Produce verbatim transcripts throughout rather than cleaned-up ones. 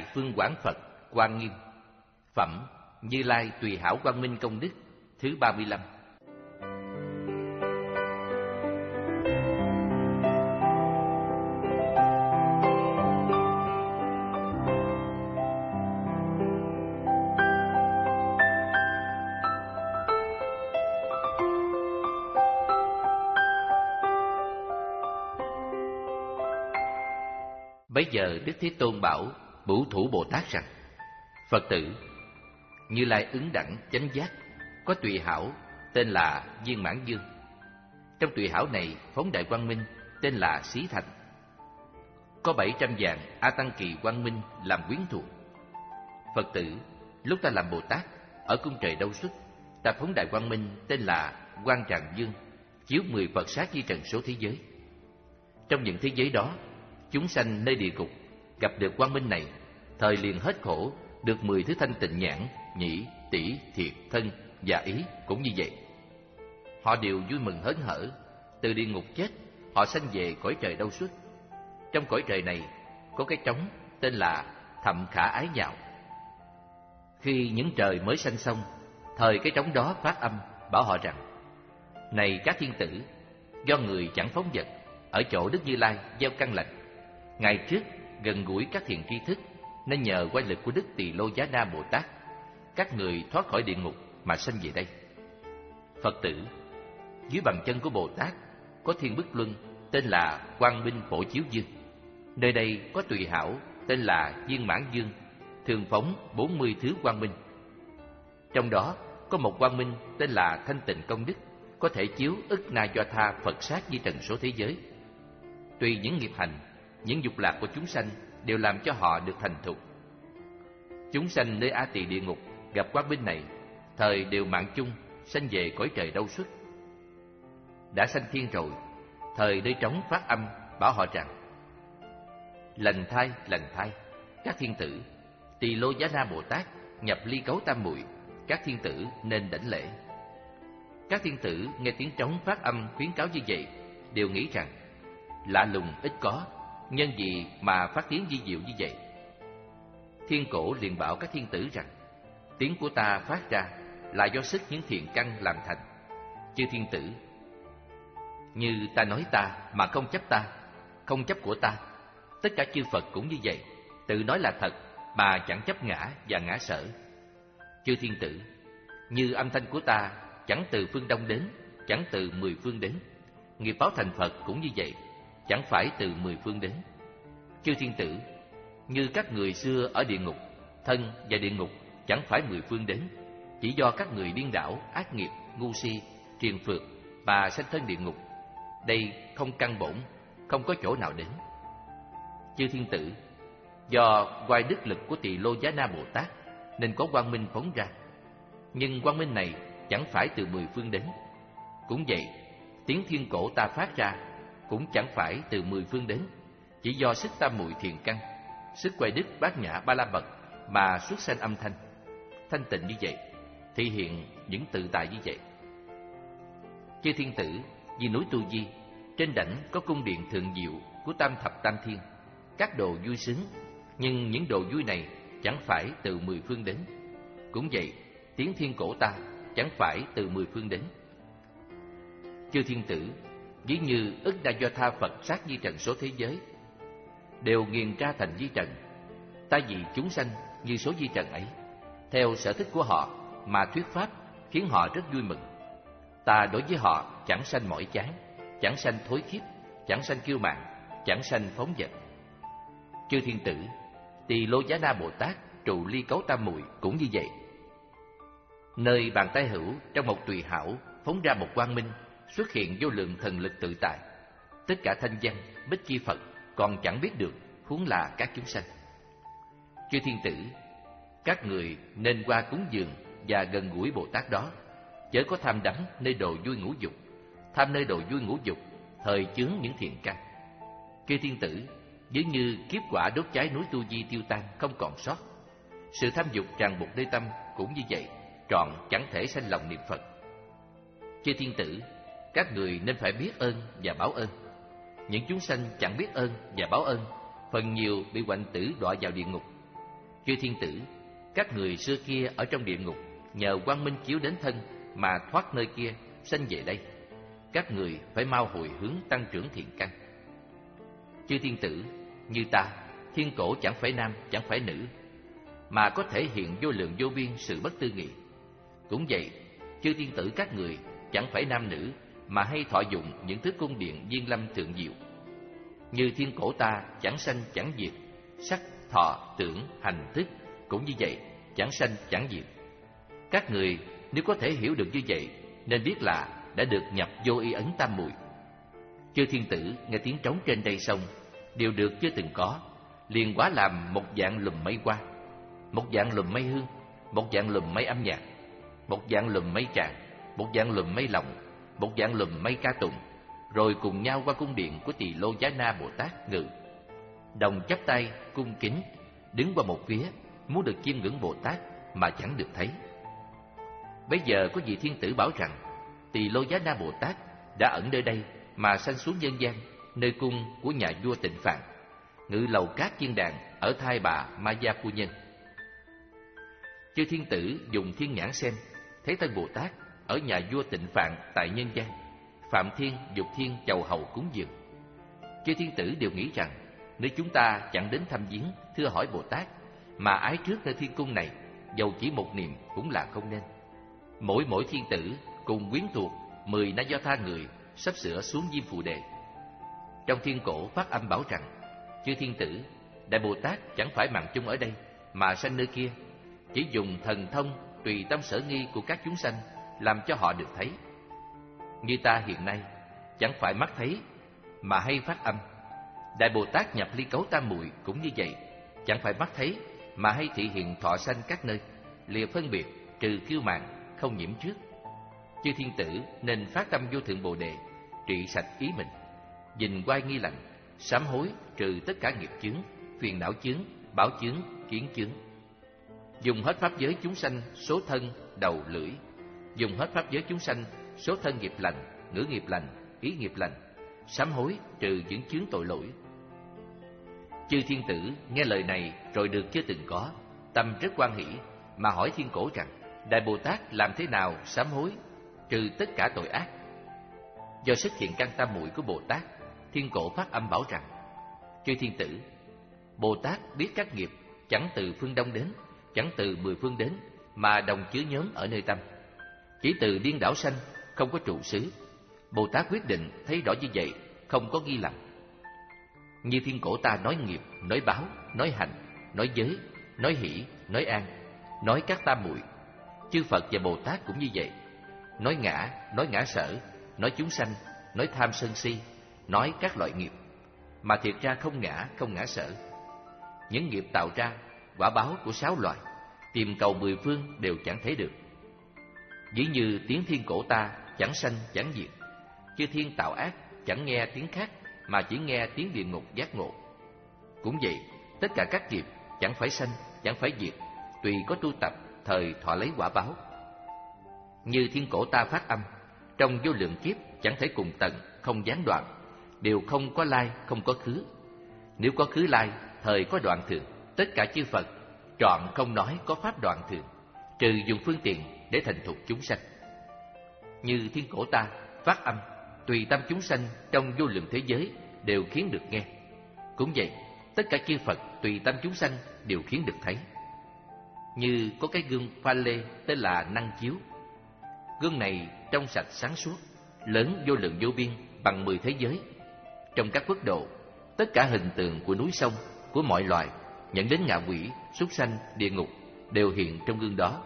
Phương Quảng Phật Quan Nghiêm. Phẩm Như Lai Tùy Hảo Quang Minh Công Đức thứ ba mươi lăm. Bấy giờ Đức Thế Tôn bảo Bửu Thủ Bồ Tát rằng: Phật tử, Như Lai ứng đẳng chánh giác, có tùy hảo tên là Viên Mãn Dương. Trong tùy hảo này phóng đại quang minh tên là Xí Thành. Có bảy trăm vạn A Tăng Kỳ quang minh làm quyến thuộc. Phật tử, lúc ta làm Bồ Tát ở cung trời Đâu Xuất, ta phóng đại quang minh tên là Quang Tràng Dương, chiếu mười Phật sát di trần số thế giới. Trong những thế giới đó, chúng sanh nơi địa ngục gặp được quang minh này, thời liền hết khổ, được mười thứ thanh tịnh nhãn, nhĩ, tỷ, thiệt, thân và ý cũng như vậy. Họ đều vui mừng hớn hở. Từ địa ngục chết, họ sanh về cõi trời Đâu Xuất. Trong cõi trời này có cái trống tên là Thậm Khả Ái Nhạo. Khi những trời mới sanh xong, thời cái trống đó phát âm bảo họ rằng: Này các thiên tử, do người chẳng phóng vật, ở chỗ Đức Như Lai gieo căn lành, ngày trước gần gũi các thiện tri thức, nên nhờ quay lực của Đức Tỳ Lô Giá Na Bồ Tát, các người thoát khỏi địa ngục mà sanh về đây. Phật tử, dưới bàn chân của Bồ Tát có thiên bức luân tên là Quang Minh Phổ Chiếu Dương. Nơi đây có tùy hảo tên là Viên Mãn Dương, thường phóng bốn mươi thứ quang minh. Trong đó có một quang minh tên là Thanh Tịnh Công Đức, có thể chiếu ức na do tha Phật sát di trần số thế giới. Tùy những nghiệp hành, những dục lạc của chúng sanh đều làm cho họ được thành thục. Chúng sanh nơi A Tỳ địa ngục gặp quang minh này, thời đều mạng chung sanh về cõi trời Đâu Xuất. Đã sanh thiên rồi, thời nơi trống phát âm bảo họ rằng: Lành thai, lành thai, các thiên tử, Tỳ Lô Giá Na Bồ Tát nhập ly cấu tam muội, các thiên tử nên đảnh lễ. Các thiên tử nghe tiếng trống phát âm khuyến cáo như vậy, đều nghĩ rằng: Lạ lùng ít có, nhân gì mà phát tiếng vi diệu như vậy? Thiên cổ liền bảo các thiên tử rằng: Tiếng của ta phát ra là do sức những thiện căn làm thành. Chư thiên tử, như ta nói ta mà không chấp ta, không chấp của ta, tất cả chư Phật cũng như vậy, tự nói là thật mà chẳng chấp ngã và ngã sở. Chư thiên tử, như âm thanh của ta chẳng từ phương Đông đến, chẳng từ mười phương đến, nghiệp báo thành Phật cũng như vậy, chẳng phải từ mười phương đến. Chư thiên tử, như các người xưa ở địa ngục, thân và địa ngục chẳng phải mười phương đến, chỉ do các người điên đảo, ác nghiệp, ngu si, triền phược mà sanh thân địa ngục. Đây không căn bổn, không có chỗ nào đến. Chư thiên tử, do oai đức lực của Tỳ Lô Giá Na Bồ Tát nên có quang minh phóng ra, nhưng quang minh này chẳng phải từ mười phương đến. Cũng vậy, tiếng thiên cổ ta phát ra cũng chẳng phải từ mười phương đến, chỉ do sức tam muội thiền căn, sức quay đức bát nhã ba la mật mà xuất sanh âm thanh thanh tịnh như vậy, thể hiện những tự tại như vậy. Chư thiên tử, vì núi Tu Di trên đảnh có cung điện thượng diệu của tam thập tam thiên, các đồ vui sướng, nhưng những đồ vui này chẳng phải từ mười phương đến. Cũng vậy, tiếng thiên cổ ta chẳng phải từ mười phương đến. Chư thiên tử, ví như ức đa do tha Phật sát di trần số thế giới, đều nghiền ra thành di trần. Ta vì chúng sanh như số di trần ấy, theo sở thích của họ mà thuyết pháp, khiến họ rất vui mừng. Ta đối với họ chẳng sanh mỏi chán, chẳng sanh thối khiếp, chẳng sanh kiêu mạn, chẳng sanh phóng dật. Chư thiên tử, Tỳ Lô Giá Na Bồ Tát trụ ly cấu tam muội cũng như vậy. Nơi bàn tay hữu trong một tùy hảo phóng ra một quang minh, xuất hiện vô lượng thần lực tự tại. Tất cả thanh văn bích chi Phật còn chẳng biết được, huống là các chúng sanh. Chư thiên tử, các người nên qua cúng dường và gần gũi Bồ Tát đó, chớ có tham đắm nơi đồ vui ngũ dục. Tham nơi đồ vui ngũ dục, thời chướng những thiện căn. Chư thiên tử, giống như kiếp quả đốt cháy núi Tu Di tiêu tan không còn sót. Sự tham dục tràn buộc nơi tâm cũng như vậy, trọn chẳng thể sanh lòng niệm Phật. Chư thiên tử, các người nên phải biết ơn và báo ơn. Những chúng sanh chẳng biết ơn và báo ơn, phần nhiều bị hoạnh tử đọa vào địa ngục. Chư thiên tử, các người xưa kia ở trong địa ngục nhờ quang minh chiếu đến thân mà thoát nơi kia, sanh về đây. Các người phải mau hồi hướng tăng trưởng thiện căn. Chư thiên tử, như ta, thiên cổ chẳng phải nam, chẳng phải nữ, mà có thể hiện vô lượng vô biên sự bất tư nghị. Cũng vậy, chư thiên tử các người chẳng phải nam nữ, mà hay thọ dụng những thứ cung điện viên lâm thượng diệu. Như thiên cổ ta chẳng sanh chẳng diệt, sắc, thọ, tưởng, hành, thức cũng như vậy, chẳng sanh chẳng diệt. Các người nếu có thể hiểu được như vậy, nên biết là đã được nhập vô y ấn tam muội. Chư thiên tử nghe tiếng trống trên đây sông, đều được chưa từng có, liền hóa làm một dạng lùm mây hoa, một dạng lùm mây hương, một dạng lùm mây âm nhạc, một dạng lùm mây tràng, một dạng lùm mây lòng, một dạng lùm mây ca tụng, rồi cùng nhau qua cung điện của Tỳ Lô Giá Na Bồ Tát ngự. Đồng chắp tay cung kính, đứng qua một phía, muốn được chiêm ngưỡng Bồ Tát mà chẳng được thấy. Bây giờ có vị thiên tử bảo rằng Tỳ Lô Giá Na Bồ Tát đã ẩn nơi đây mà sanh xuống nhân gian, nơi cung của nhà vua Tịnh Phạn, ngự lầu cát chiên đàn ở thai bà Ma Gia phu nhân. Chư thiên tử dùng thiên nhãn xem, thấy Tân Bồ Tát ở nhà vua Tịnh Phạn tại nhân gian, Phạm Thiên, Dục Thiên chầu hầu cúng dường. Chư thiên tử đều nghĩ rằng nếu chúng ta chẳng đến thăm viếng thưa hỏi Bồ Tát, mà ái trước nơi thiên cung này, dầu chỉ một niệm cũng là không nên. Mỗi mỗi thiên tử cùng quyến thuộc mười Na Do Tha người sắp sửa xuống Diêm Phù Đề. Trong thiên cổ phát âm bảo rằng chư thiên tử, Đại Bồ Tát chẳng phải mạng chung ở đây mà sanh nơi kia, chỉ dùng thần thông tùy tâm sở nghi của các chúng sanh làm cho họ được thấy. Như ta hiện nay chẳng phải mắt thấy mà hay phát âm, Đại Bồ Tát nhập ly cấu tam muội cũng như vậy, chẳng phải mắt thấy mà hay thị hiện thọ sanh các nơi, lìa phân biệt, trừ kiêu mạn, không nhiễm trước. Chư thiên tử nên phát tâm vô thượng Bồ Đề, trị sạch ý mình, dình quay nghi lành, sám hối, trừ tất cả nghiệp chướng, phiền não chướng, báo chướng, kiến chướng. Dùng hết pháp giới chúng sanh số thân, đầu, lưỡi. Dùng hết pháp giới chúng sanh số thân nghiệp lành, ngữ nghiệp lành, ý nghiệp lành, sám hối, trừ những chướng tội lỗi. Chư thiên tử nghe lời này rồi được chưa từng có, tâm rất hoan hỷ, mà hỏi thiên cổ rằng Đại Bồ Tát làm thế nào sám hối, trừ tất cả tội ác? Do sức hiện căn tam muội của Bồ Tát, thiên cổ phát âm bảo rằng chư thiên tử, Bồ Tát biết các nghiệp chẳng từ phương đông đến, chẳng từ mười phương đến, mà đồng chứa nhóm ở nơi tâm. Chỉ từ điên đảo sanh, không có trụ xứ. Bồ Tát quyết định thấy rõ như vậy, không có nghi lầm. Như thiên cổ ta nói nghiệp, nói báo, nói hành, nói giới, nói hỷ, nói an, nói các tam muội. Chư Phật và Bồ Tát cũng như vậy, nói ngã, nói ngã sở, nói chúng sanh, nói tham sân si, nói các loại nghiệp, mà thiệt ra không ngã, không ngã sở. Những nghiệp tạo ra, quả báo của sáu loài, tìm cầu mười phương đều chẳng thấy được. Ví như tiếng thiên cổ ta chẳng sanh chẳng diệt, chư thiên tạo ác chẳng nghe tiếng khác, mà chỉ nghe tiếng địa ngục giác ngộ. Cũng vậy, tất cả các nghiệp chẳng phải sanh, chẳng phải diệt, tùy có tu tập, thời thọ lấy quả báo. Như thiên cổ ta phát âm, trong vô lượng kiếp chẳng thể cùng tận, không gián đoạn, đều không có lai, không có khứ. Nếu có khứ lai, thời có đoạn thường, tất cả chư Phật trọn không nói có pháp đoạn thường, trừ dùng phương tiện để thành thục chúng sanh. Như thiên cổ ta phát âm, tùy tâm chúng sanh trong vô lượng thế giới đều khiến được nghe. Cũng vậy, tất cả chư Phật tùy tâm chúng sanh đều khiến được thấy. Như có cái gương pha lê tên là năng chiếu. Gương này trong sạch sáng suốt, lớn vô lượng vô biên, bằng mười thế giới. Trong các quốc độ, tất cả hình tượng của núi sông, của mọi loài, dẫn đến ngạ quỷ, súc sanh, địa ngục đều hiện trong gương đó.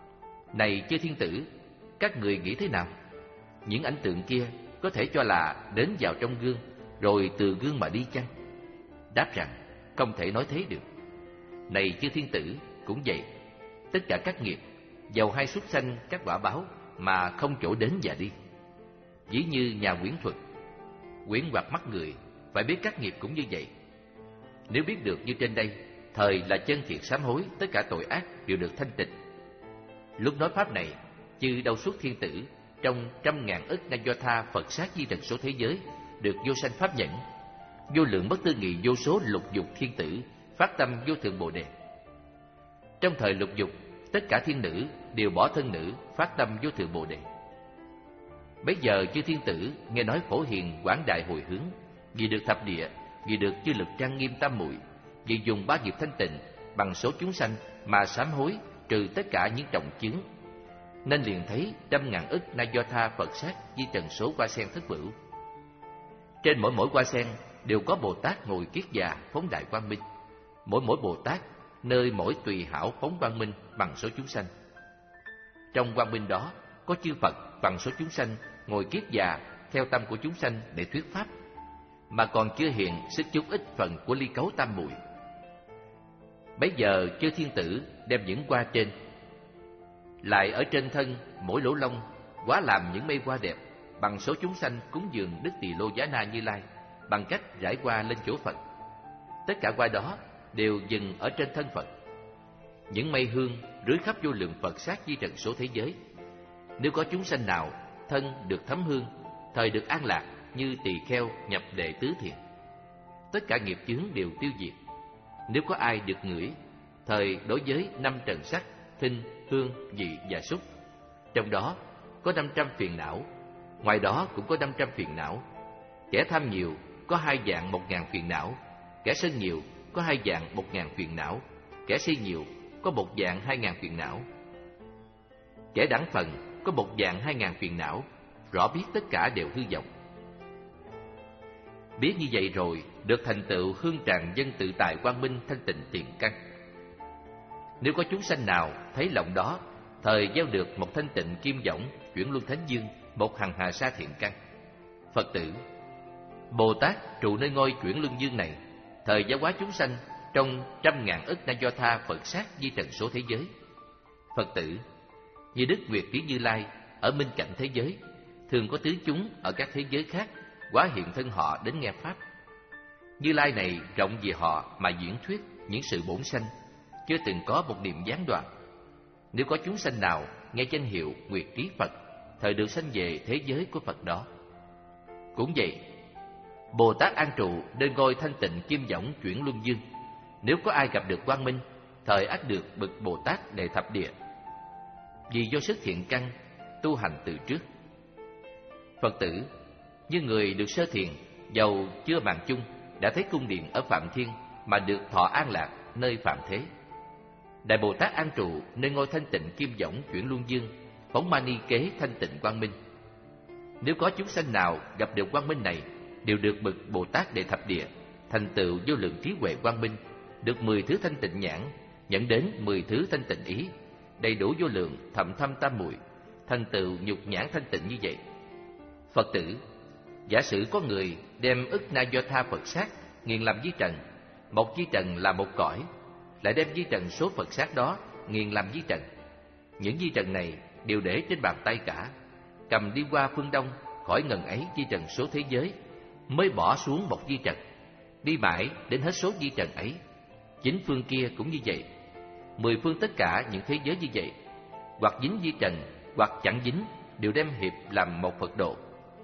Này chư thiên tử, các người nghĩ thế nào? Những ảnh tượng kia có thể cho là đến vào trong gương, rồi từ gương mà đi chăng? Đáp rằng không thể nói thế được. Này chư thiên tử, cũng vậy, tất cả các nghiệp dầu hay xuất sanh các quả báo mà không chỗ đến và đi. Ví như nhà quyến thuật, quyến hoặc mắt người, phải biết các nghiệp cũng như vậy. Nếu biết được như trên đây, thời là chân thiện sám hối, tất cả tội ác đều được thanh tịnh. Lúc nói pháp này, chư đâu suốt thiên tử trong trăm ngàn ức Na Do Tha Phật sát di trần số thế giới được vô sanh pháp nhẫn, vô lượng bất tư nghị vô số lục dục thiên tử phát tâm vô thượng Bồ Đề. Trong thời lục dục, tất cả thiên nữ đều bỏ thân nữ, phát tâm vô thượng Bồ Đề. Bấy giờ chư thiên tử nghe nói Phổ Hiền quảng đại hồi hướng, vì được thập địa, vì được chư lực trang nghiêm tam muội, vì dùng ba nghiệp thanh tịnh bằng số chúng sanh mà sám hối trừ tất cả những trọng chướng, nên liền thấy trăm ngàn ức na do tha Phật sát di trần số hoa sen thất bửu. Trên mỗi mỗi hoa sen đều có Bồ Tát ngồi kiết già phóng đại quang minh, mỗi mỗi Bồ Tát nơi mỗi tùy hảo phóng quang minh bằng số chúng sanh. Trong quang minh đó có chư Phật bằng số chúng sanh ngồi kiết già theo tâm của chúng sanh để thuyết pháp, mà còn chưa hiện sức chút ít phần của ly cấu tam muội. Bấy giờ chư thiên tử đem những hoa trên, lại ở trên thân mỗi lỗ lông hóa làm những mây hoa đẹp, bằng số chúng sanh cúng dường Đức Tỳ Lô Giá Na Như Lai bằng cách rải hoa lên chỗ Phật. Tất cả hoa đó đều dừng ở trên thân Phật. Những mây hương rưới khắp vô lượng Phật sát di trần số thế giới. Nếu có chúng sanh nào thân được thấm hương, thời được an lạc như tỳ kheo nhập đệ tứ thiền, tất cả nghiệp chướng đều tiêu diệt. Nếu có ai được ngửi, thời đối với năm trần sắc, thinh, hương, vị và xúc, trong đó có năm trăm phiền não, ngoài đó cũng có năm trăm phiền não. Kẻ tham nhiều có hai dạng một ngàn phiền não, kẻ sân nhiều có hai dạng một ngàn phiền não, kẻ si nhiều có một dạng hai ngàn phiền não, kẻ đẳng phần có một dạng hai ngàn phiền não. Rõ biết tất cả đều hư vọng. Biết như vậy rồi, được thành tựu hương tràng dân tự tại quang minh thanh tịnh tiền căn. Nếu có chúng sanh nào thấy lòng đó, thời gieo được một thanh tịnh kim võng chuyển luân thánh dương, một hằng hà sa thiện căn. Phật tử, Bồ Tát trụ nơi ngôi chuyển luân dương này, thời giáo hóa chúng sanh trong trăm ngàn ức na do tha Phật sát di trần số thế giới. Phật tử, như Đức Nguyệt Tí Như Lai ở minh cảnh thế giới, thường có tứ chúng ở các thế giới khác hóa hiện thân họ đến nghe pháp. Như Lai này rộng vì họ mà diễn thuyết những sự bổn sanh, chưa từng có một niệm gián đoạn. Nếu có chúng sanh nào nghe danh hiệu Nguyệt Trí Phật, thời được sanh về thế giới của Phật đó. Cũng vậy, Bồ Tát an trụ nơi ngôi thanh tịnh kim võng chuyển luân dương, nếu có ai gặp được quang minh, thời ắt được bậc Bồ Tát đệ thập địa, vì do sức thiện căn tu hành từ trước. Phật tử, như người được sơ thiền, dầu chưa màng chung, đã thấy cung điện ở Phạm Thiên mà được thọ an lạc nơi Phạm Thế. Đại Bồ Tát an trụ nơi ngôi thanh tịnh kim võng chuyển luân dương, phóng mani kế thanh tịnh quang minh. Nếu có chúng sanh nào gặp được quang minh này, đều được bậc Bồ Tát đệ thập địa, thành tựu vô lượng trí huệ quang minh, được mười thứ thanh tịnh nhãn, dẫn đến mười thứ thanh tịnh ý, đầy đủ vô lượng thậm thâm tam muội, thành tựu nhục nhãn thanh tịnh như vậy. Phật tử, giả sử có người đem ức na do tha Phật sát nghiền làm di trần, một di trần là một cõi, lại đem di trần số Phật sát đó nghiền làm di trần. Những di trần này đều để trên bàn tay cả, cầm đi qua phương đông khỏi ngần ấy di trần số thế giới, mới bỏ xuống một di trần, đi mãi đến hết số di trần ấy. Chính phương kia cũng như vậy, mười phương tất cả những thế giới như vậy, hoặc dính di trần hoặc chẳng dính, đều đem hiệp làm một Phật độ.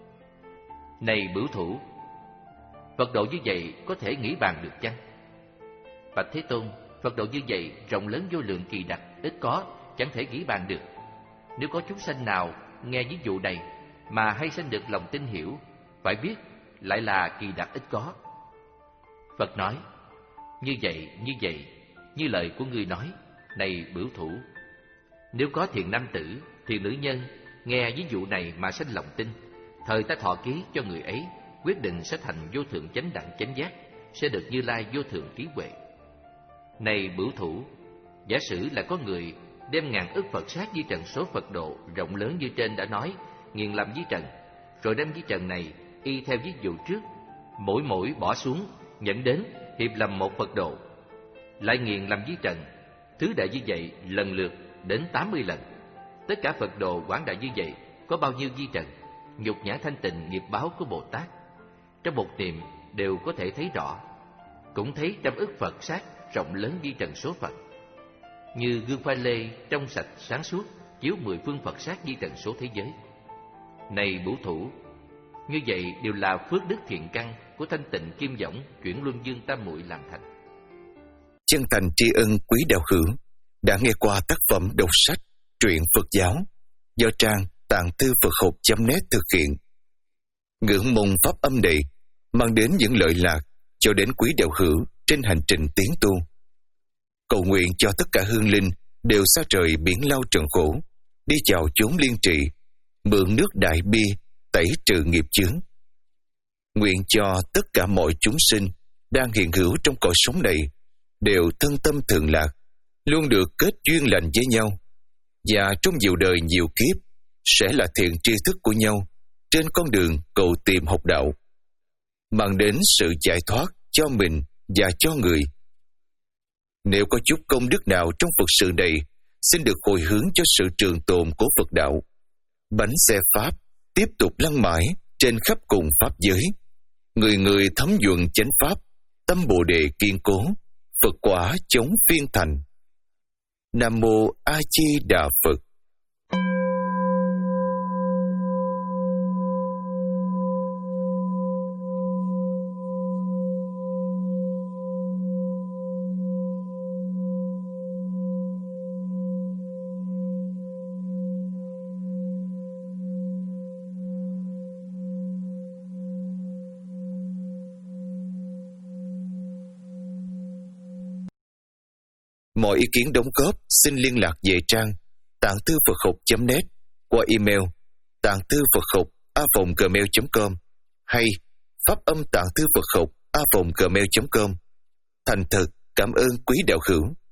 Này bửu thủ, Phật độ như vậy có thể nghĩ bàn được chăng? Bạch Thế Tôn, Phật độ như vậy rộng lớn vô lượng kỳ đặc, ít có, chẳng thể nghĩ bàn được. Nếu có chúng sanh nào nghe ví dụ này mà hay sanh được lòng tin hiểu, phải biết lại là kỳ đặc ít có. Phật nói, như vậy, như vậy, như lời của ngươi nói, này bửu thủ. Nếu có thiện nam tử, thiện nữ nhân nghe ví dụ này mà sanh lòng tin, thời ta thọ ký cho người ấy, quyết định sẽ thành vô thượng chánh đẳng chánh giác, sẽ được Như Lai vô thượng trí huệ. Này bửu thủ, giả sử là có người đem ngàn ức Phật sát di trần số Phật độ rộng lớn như trên đã nói, nghiền làm di trần, rồi đem di trần này y theo ví dụ trước, mỗi mỗi bỏ xuống, dẫn đến hiệp làm một Phật độ, lại nghiền làm di trần, thứ đại như vậy lần lượt đến tám mươi lần. Tất cả Phật độ quảng đại như vậy có bao nhiêu di trần, nhục nhã thanh tịnh nghiệp báo của Bồ Tát, trong một niệm đều có thể thấy rõ. Cũng thấy trăm ức Phật sát rộng lớn di trần số Phật, như gương pha lê trong sạch sáng suốt, chiếu mười phương Phật sát di trần số thế giới. Này bửu thủ, như vậy đều là phước đức thiện căn của thanh tịnh kim võng chuyển luân dương tam muội làm thành. Chân thành tri ân quý đạo hữu, đã nghe qua tác phẩm đọc sách truyện Phật giáo do trang Tạng Thư Phật Học chấm net thực hiện. Ngưỡng mong pháp âm này mang đến những lợi lạc cho đến quý đạo hữu trên hành trình tiến tu. Cầu nguyện cho tất cả hương linh đều xa trời biển lao trần khổ, đi vào chốn liên trị, mượn nước đại bi tẩy trừ nghiệp chướng. Nguyện cho tất cả mọi chúng sinh đang hiện hữu trong cõi sống này đều thân tâm thường lạc, luôn được kết duyên lành với nhau, và trong nhiều đời nhiều kiếp sẽ là thiện tri thức của nhau trên con đường cầu tìm học đạo, mang đến sự giải thoát cho mình và cho người. Nếu có chút công đức nào trong Phật sự này, xin được hồi hướng cho sự trường tồn của Phật đạo. Bánh xe Pháp tiếp tục lăn mãi trên khắp cùng Pháp giới. Người người thấm nhuần chánh Pháp, tâm Bồ Đề kiên cố, Phật quả chống phiên thành. Nam Mô A Di Đà Phật. Mọi ý kiến đóng góp xin liên lạc về trang tạng thư Phật học chấm net qua email tạng thư Phật học a vòng gmail chấm com hay pháp âm tạng thư Phật học a vòng gmail chấm com. Thành thật cảm ơn quý đạo hữu.